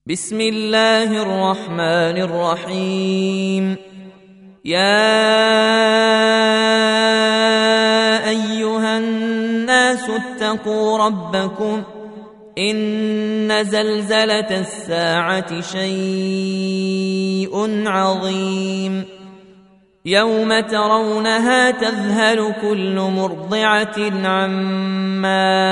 بسم الله الرحمن الرحيم. يا أيها الناس اتقوا ربكم إن زلزلة الساعة شيء عظيم يوم ترونها تذهل كل مرضعة عما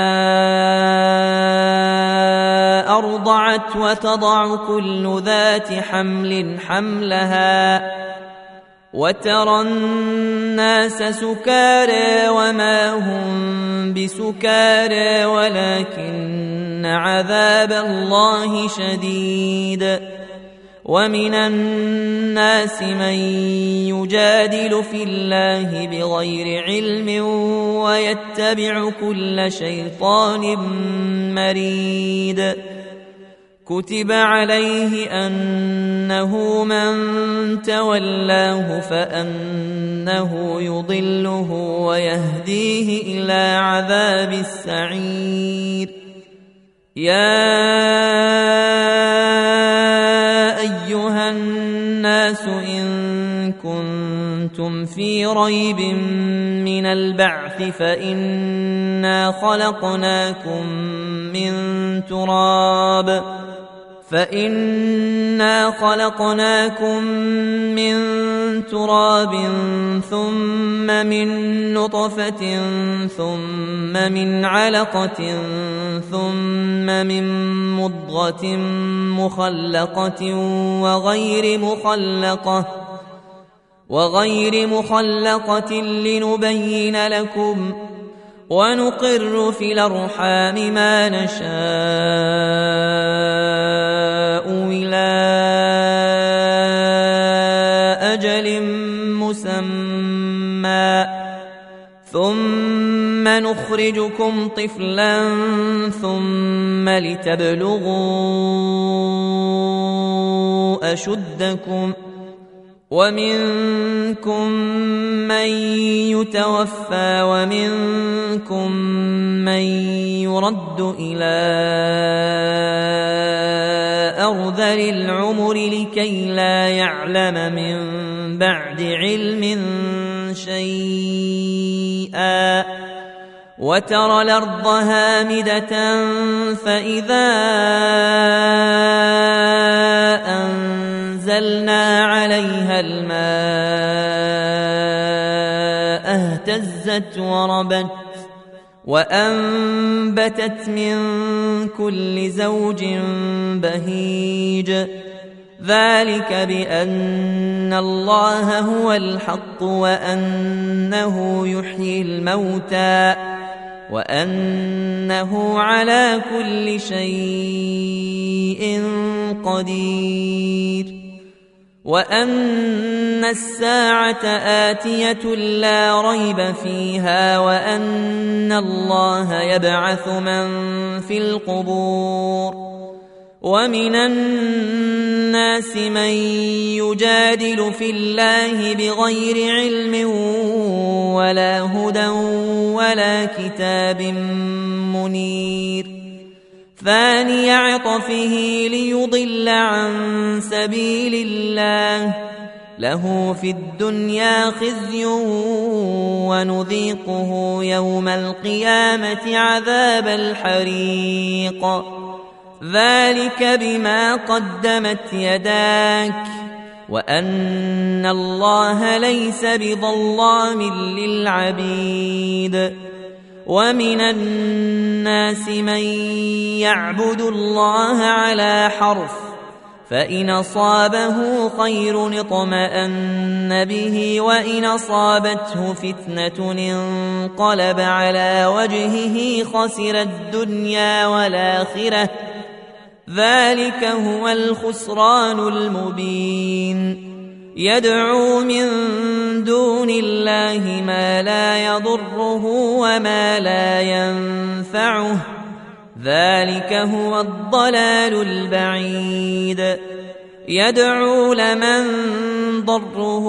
أرضعت وتضع كل ذات حمل حملها وترى الناس سكارى وما هم بسكارى ولكن عذاب الله شديد. ومن الناس من يجادل في الله بغير علم ويتبع كل شيطان مريد. كتب عليه أنه من تولاه فأنه يضله ويهديه إلى عذاب السعير. يا أيها الناس إن كنتم في ريب من البعث فإنا خلقناكم من تراب ثم من نطفة ثم من علقة ثم من مضغة مخلقة وغير مخلقة لنبين لكم ونقر في الأرحام ما نشاء إلى أجل مسمى ثم نخرجكم طفلا ثم لتبلغوا أشدكم ومنكم من يتوفى ومنكم من يرد إلى أرذل العمر لكي لا يعلم من بعد علم شيئا. وترى الأرض هامدة فإذا أنزلنا عليها الماء اهتزت وربت وأنبتت من كل زوج بهيج. ذلك بأن الله هو الحق وأنه يحيي الموتى وأنه على كل شيء قدير وأن الساعة آتية لا ريب فيها وأن الله يبعث من في القبور. ومن الناس من يجادل في الله بغير علم ولا هدى ولا كتاب منير. ثاني عطفه ليضل عن سبيل الله له في الدنيا خزي ونذيقه يوم القيامة عذاب الحريق. ذلك بما قدمت يداك وأن الله ليس بظلام للعبيد. ومن الناس من يعبد الله على حرف فإن أصابه خير اطمأن به وإن أصابته فتنة انقلب على وجهه خسر الدنيا والآخرة. ذلك هو الخسران المبين. يدعو من دون الله ما لا يضره وما لا ينفعه ذلك هو الضلال البعيد. يدعو لمن ضره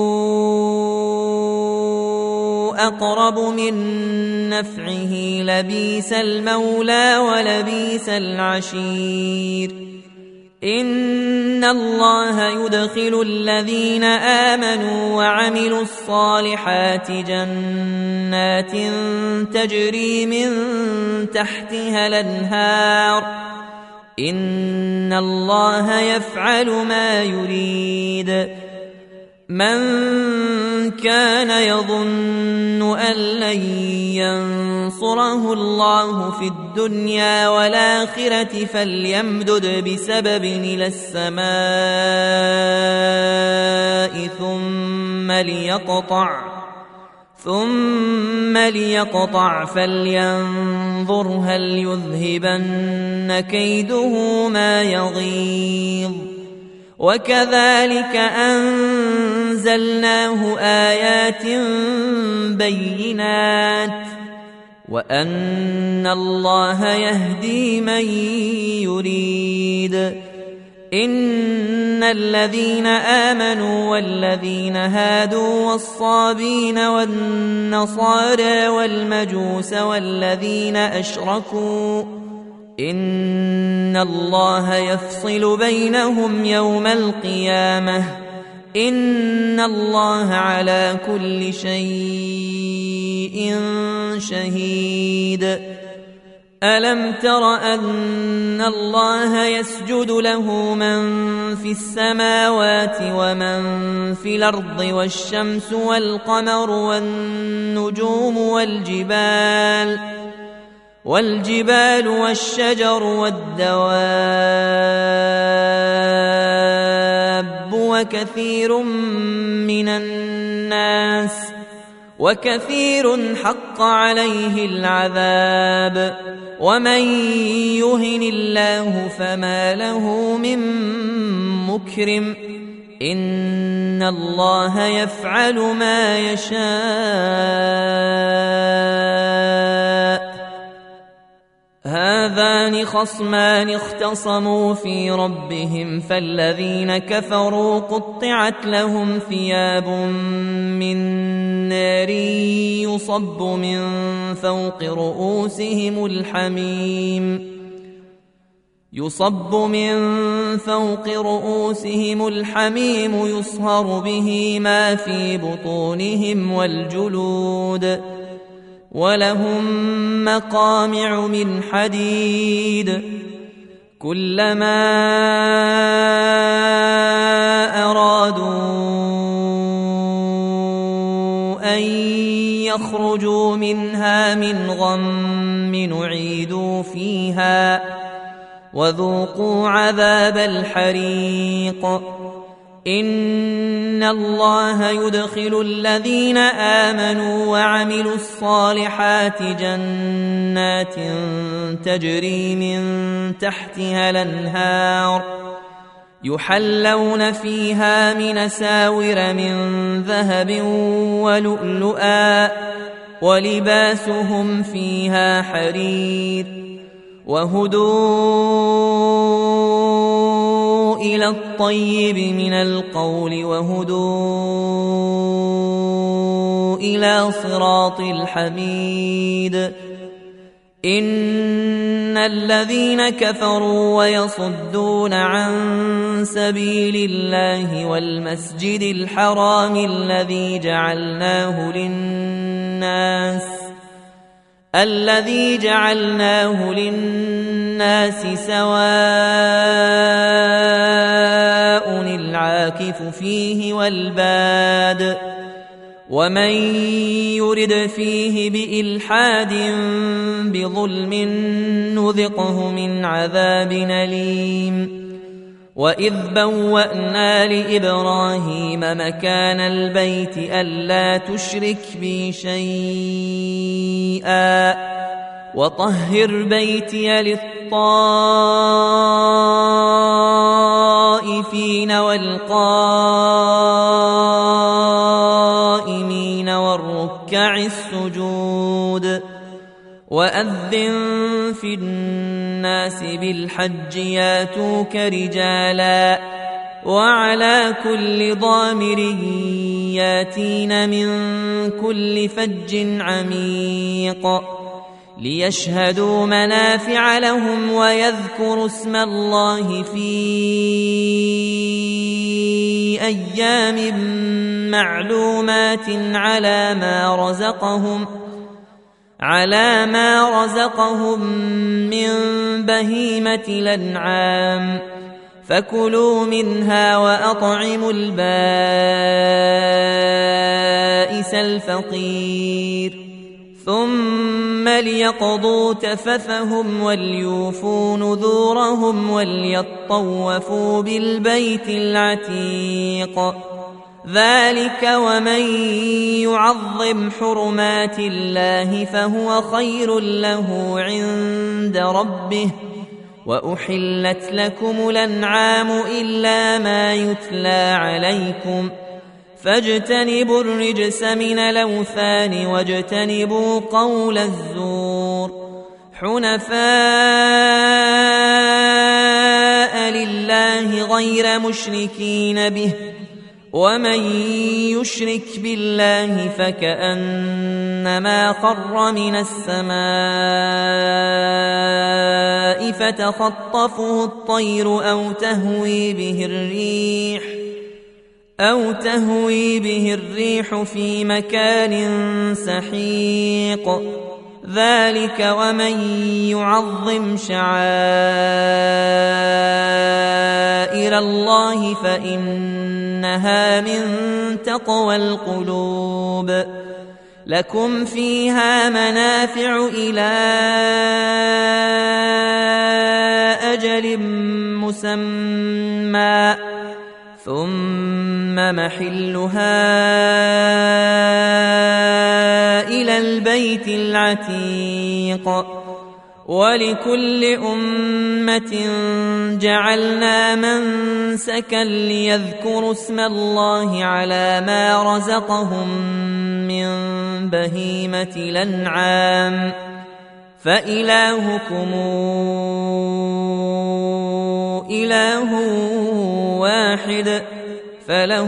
أقرب من نفعه لبيس المولى ولبيس العشير. إن الله يدخل الذين آمنوا وعملوا الصالحات جنات تجري من تحتها الأنهار إن الله يفعل ما يريد. من كان يظن أن لن ينصره الله في الدنيا والآخرة فليمدد بسبب إلى السماء ثم ليقطع فلينظر هل يذهبن كيده ما يغيظ. وكذلك أنزلناه آيات بينات وأن الله يهدي من يريد. إن الذين آمنوا والذين هادوا والصابين والنصارى والمجوس والذين أشركوا إن الله يفصل بينهم يوم القيامة إن الله على كل شيء شهيد. ألم تر أن الله يسجد له من في السماوات ومن في الأرض والشمس والقمر والنجوم والجبال والشجر والدواب وكثير حق عليه العذاب ومن يهن الله فما له من مكرم إن الله يفعل ما يشاء. هذان خصمان اختصموا في ربهم فالذين كفروا قطعت لهم ثياب من نار يصب من فوق رؤوسهم الحميم يصهر به ما في بطونهم والجلود ولهم مقامع من حديد كلما أرادوا أن يخرجوا منها من غم نعيدوا فيها وذوقوا عذاب الحريق. إن الله يدخل الذين آمنوا وعملوا الصالحات جنات تجري من تحتها الأنهار يحلون فيها من أساور من ذهب ولؤلؤا ولباسهم فيها حرير وهدوا إلى الطيب من القول وهدوا إلى صراط الحميد. إن الذين كفروا ويصدون عن سبيل الله والمسجد الحرام الذي جعلناه للناس سواء العاكف فيه والباد ومن يرد فيه بإلحاد بظلم نذقه من عذاب أليم. وإذ بوأنا لإبراهيم مكان البيت ألا تشرك بي شيئا وطهر بيتي للطائفين والقائمين والركع السجود. وأذن في الناس بالحج ياتوك رجالا وعلى كل ضامر ياتين من كل فج عميق ليشهدوا منافع لهم ويذكروا اسم الله في أيام معلومات على ما رزقهم من بهيمة الأنعام فكلوا منها وأطعموا البائس الفقير ثم ليقضوا تفثهم وليوفوا نذورهم وليطوفوا بالبيت العتيق ذلك ومن يعظم حرمات الله فهو خير له عند ربه وأحلت لكم الأنعام إلا ما يتلى عليكم فاجتنبوا الرجس من الأوثان واجتنبوا قول الزور حنفاء لله غير مشركين به ومن يشرك بالله فكأنما خر من السماء فتخطفه الطير أو تهوي به الريح في مكان سحيق ذلك ومن يعظم شعائر الله فإنها من تقوى القلوب لكم فيها منافع إلى أجل مسمى ثم محلها إلى البيت العتيق ولكل أمة جعلنا منسكا ليذكروا اسم الله على ما رزقهم من بهيمة الأنعام فإلهكم إله واحد فله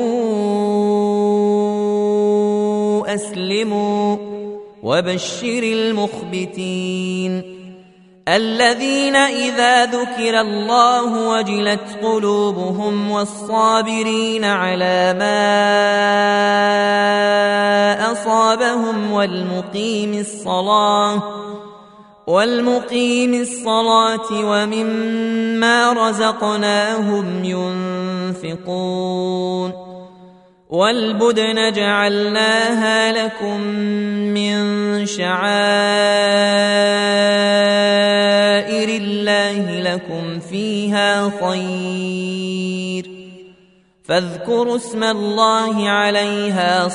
أسلموا وبشر المخبتين الذين إذا ذكر الله وجلت قلوبهم والصابرين على ما أصابهم والمقيم الصلاة ومما رزقناهم ينفقون والبدن جعلناها لكم من شعائر الله لكم فيها خير فاذكروا اسم الله عليها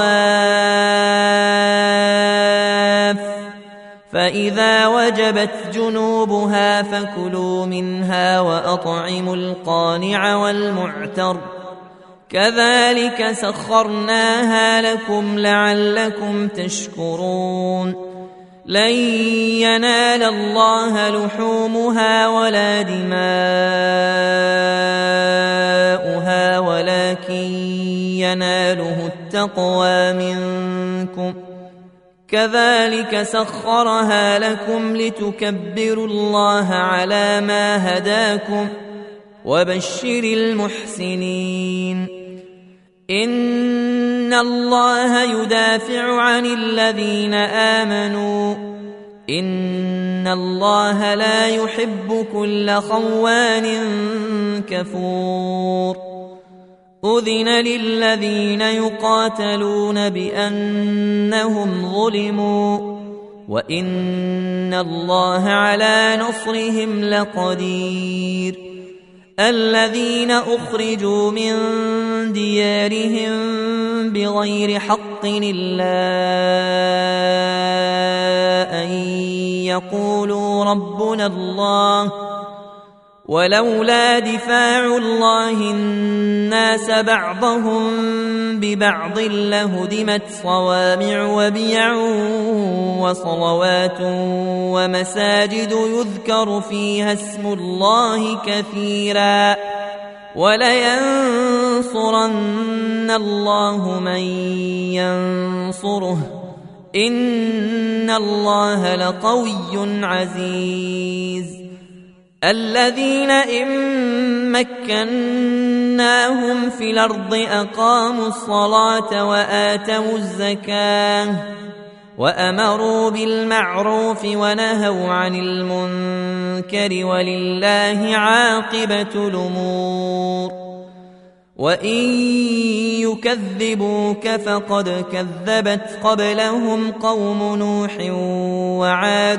صواف فإذا وجبت جنوبها فكلوا منها وأطعموا القانع والمعتر كذلك سخرناها لكم لعلكم تشكرون لن ينال الله لحومها ولا دماؤها ولكن يناله التقوى منكم كذلك سخرها لكم لتكبروا الله على ما هداكم وبشر المحسنين إن الله يدافع عن الذين آمنوا إن الله لا يحب كل خوان كفور أذن للذين يقاتلون بأنهم ظلموا وإن الله على نصرهم لقدير الذين أخرجوا من ديارهم بغير حق إلا أن يقولوا ربنا الله ولولا دفاع الله الناس بعضهم ببعض لهدمت صوامع وبيع وصلوات ومساجد يذكر فيها اسم الله كثيرا ولينصرن الله من ينصره إن الله لقوي عزيز الذين إن مكناهم في الأرض أقاموا الصلاة وآتوا الزكاة وأمروا بالمعروف ونهوا عن المنكر ولله عاقبة الأمور وإن يكذبوك فقد كذبت قبلهم قوم نوح وعاد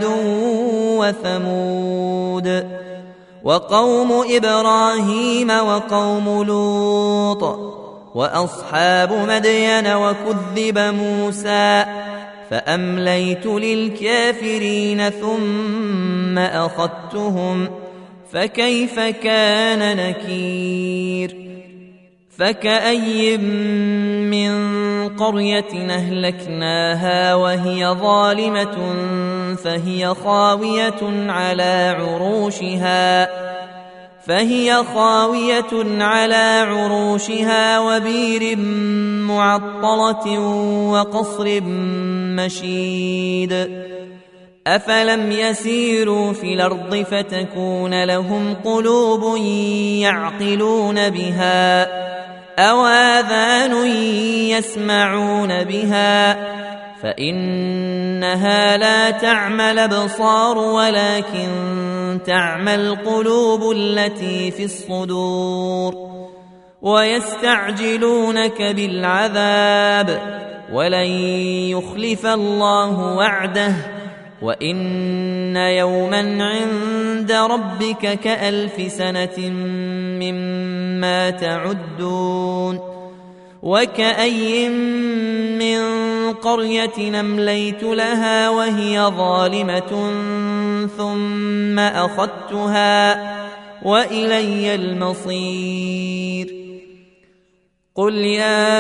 وثمود وقوم إبراهيم وقوم لوط وأصحاب مدين وكذب موسى فأمليت للكافرين ثم أخذتهم فكيف كان نكير فكأي من قرية أهلكناها وهي ظالمة فهي خاوية على عروشها وبير معطلة وقصر مشيد أفلم يسيروا في الأرض فتكون لهم قلوب يعقلون بها أو آذان يسمعون بها فإنها لا تعمى الأبصار ولكن تعمى القلوب التي في الصدور ويستعجلونك بالعذاب ولن يخلف الله وعده وإن يوما عند ربك كألف سنة مما تعدون وكأي من قرية أمليت لها وهي ظالمة ثم أخذتها وإلي المصير قل يا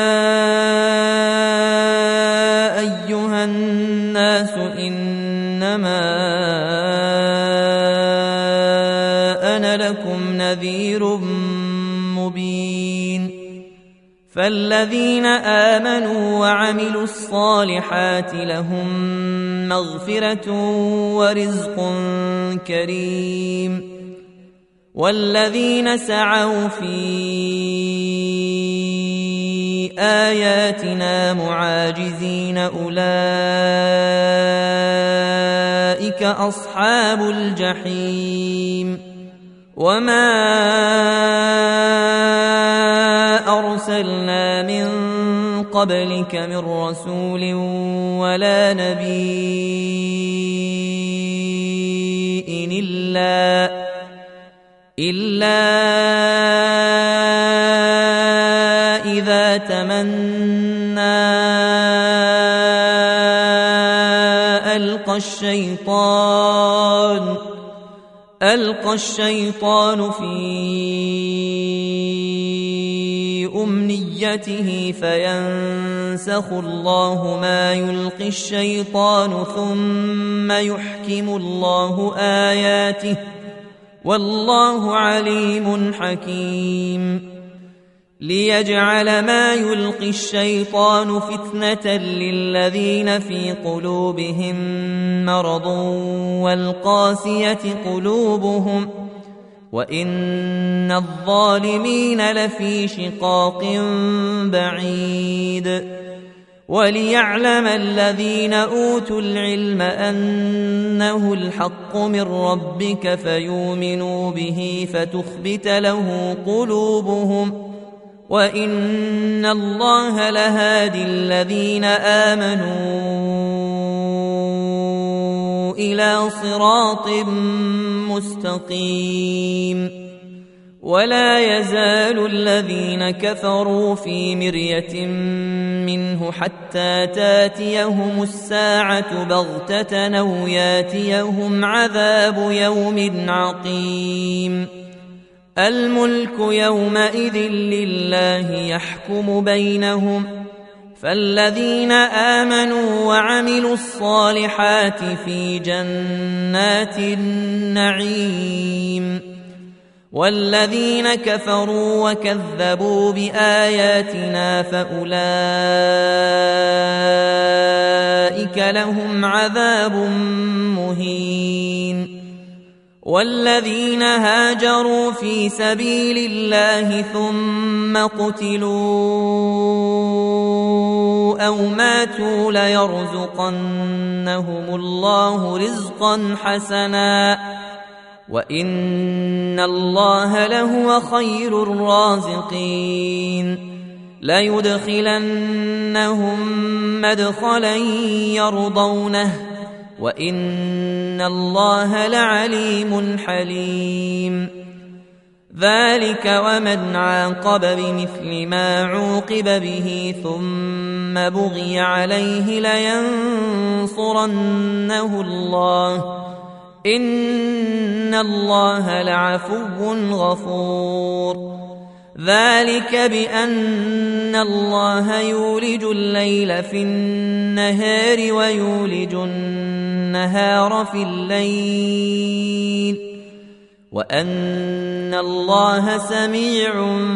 أيها الناس إنما أنا لكم نذير مبين فالذين آمنوا وعملوا الصالحات لهم مغفرة ورزق كريم والذين سعوا في آياتنا معاجزين أولئك أصحاب الجحيم وما أرسلنا من قبلك من رسول ولا نبي إلا إذا تمنى ألقى الشيطان في أمنيته فينسخ الله ما يلقي الشيطان ثم يحكم الله آياته والله عليم حكيم ليجعل ما يلقي الشيطان فتنة للذين في قلوبهم مرض والقاسية قلوبهم وإن الظالمين لفي شقاق بعيد وليعلم الذين أوتوا العلم أنه الحق من ربك فيؤمنوا به فتخبت له قلوبهم وإن الله لهادي الذين آمنوا إلى صراط مستقيم ولا يزال الذين كفروا في مرية منه حتى تاتيهم الساعة بغتة أو ياتيهم عذاب يوم عقيم الملك يومئذ لله يحكم بينهم فالذين آمنوا وعملوا الصالحات في جنات النعيم والذين كفروا وكذبوا بآياتنا فأولئك لهم عذاب مهين. والذين هاجروا في سبيل الله ثم قتلوا أو ماتوا ليرزقنهم الله رزقا حسنا وإن الله لهو خير الرازقين. ليدخلنهم مدخلا يرضونه وإن الله لعليم حليم. ذلك ومن عاقب بمثل ما عوقب به ثم بغي عليه لينصرنه الله إن الله لعفو غفور. ذلك بأن الله يولج الليل في النهار ويولج النهار في الليل وأن الله سميع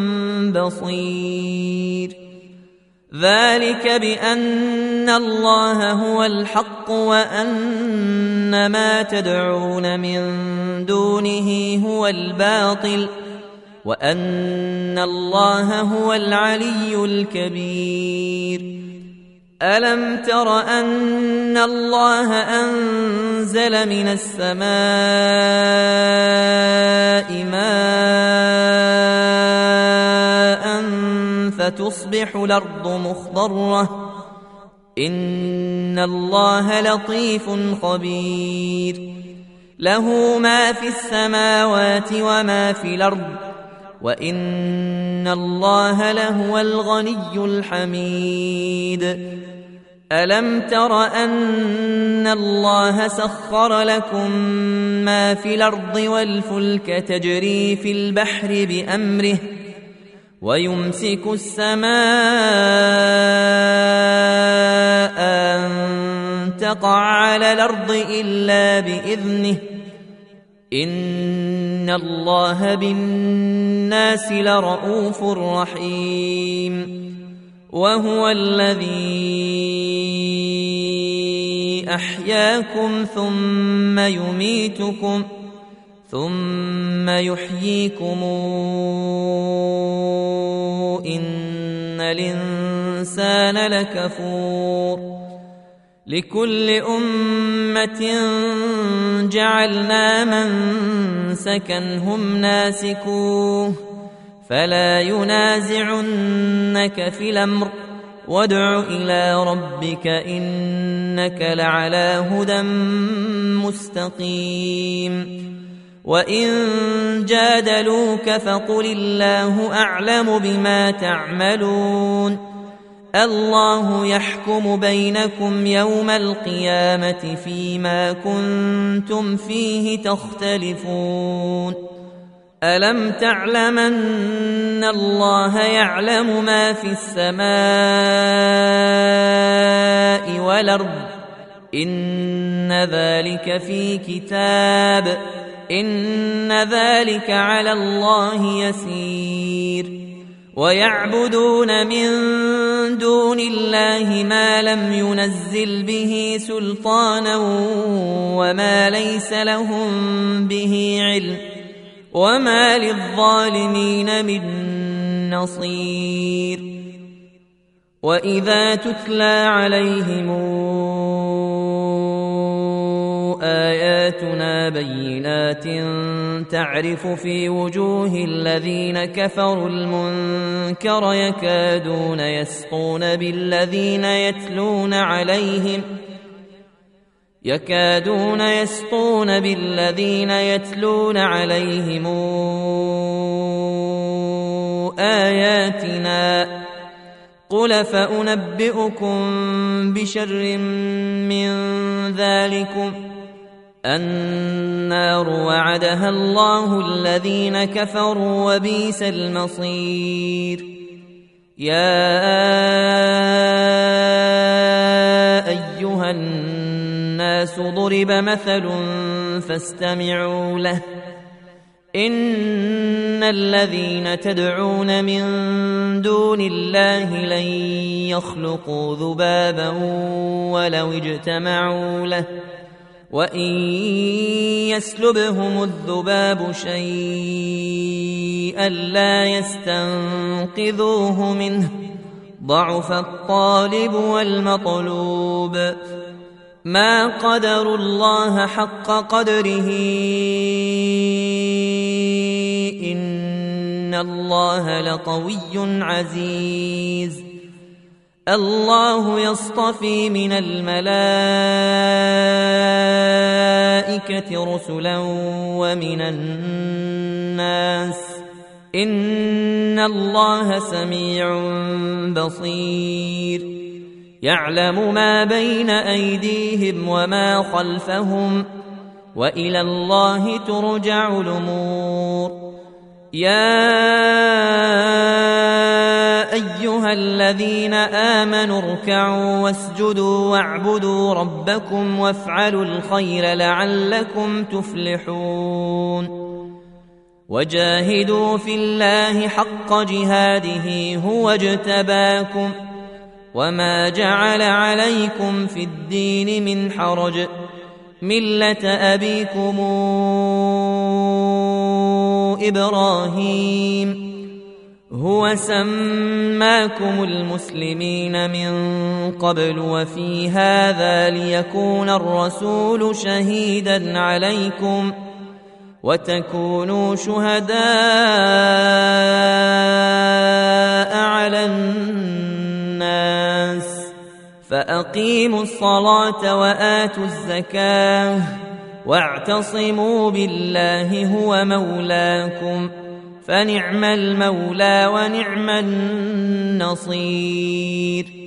بصير. ذلك بأن الله هو الحق وأن ما تدعون من دونه هو الباطل وأن الله هو العلي الكبير. ألم تر أن الله أنزل من السماء ماء فتصبح الأرض مخضرة إن الله لطيف خبير. له ما في السماوات وما في الأرض وإن الله لهو الغني الحميد. ألم تر أن الله سخر لكم ما في الأرض والفلك تجري في البحر بأمره ويمسك السماء أن تقع على الأرض إلا بإذنه إن الله بالناس لرؤوف رحيم. وهو الذي أحياكم ثم يميتكم ثم يحييكم إن الإنسان لكفور. لكل أمة جعلنا منسكا هم ناسكوه فلا ينازعنك في الأمر وادع إلى ربك إنك لعلى هدى مستقيم. وإن جادلوك فقل الله أعلم بما تعملون. الله يحكم بينكم يوم القيامة فيما كنتم فيه تختلفون. ألم تعلم أن الله يعلم ما في السماء والأرض إن ذلك في كتاب إن ذلك على الله يسير. ويعبدون من دون الله ما لم ينزل به سلطانا وما ليس لهم به علم وما للظالمين من نصير. وإذا تتلى عليهم آياتنا بينات تعرف في وجوه الذين كفروا المنكر يكادون يسقون بالذين يتلون عليهم آياتنا قل فأنبئكم بشر من ذلكم النار وعدها الله الذين كفروا وبئس المصير. يا أيها الناس ضرب مثل فاستمعوا له إن الذين تدعون من دون الله لن يخلقوا ذبابا ولو اجتمعوا له وإن يسلبهم الذباب شيئا لا يستنقذوه منه ضعف الطالب والمطلوب ما قدروا الله حق قدره إن الله لقوي عزيز الله يصطفي من الملائكة رسلا ومن الناس إن الله سميع بصير يعلم ما بين أيديهم وما خلفهم وإلى الله ترجع الأمور يا أيها الذين آمنوا اركعوا واسجدوا واعبدوا ربكم وافعلوا الخير لعلكم تفلحون وجاهدوا في الله حق جهاده هو اجتباكم وما جعل عليكم في الدين من حرج ملة أبيكم إبراهيم هو سماكم المسلمين من قبل وفي هذا ليكون الرسول شهيدا عليكم وتكونوا شهداء على الناس فأقيموا الصلاة وآتوا الزكاة واعتصموا بالله هو مولاكم فنعم المولى ونعم النصير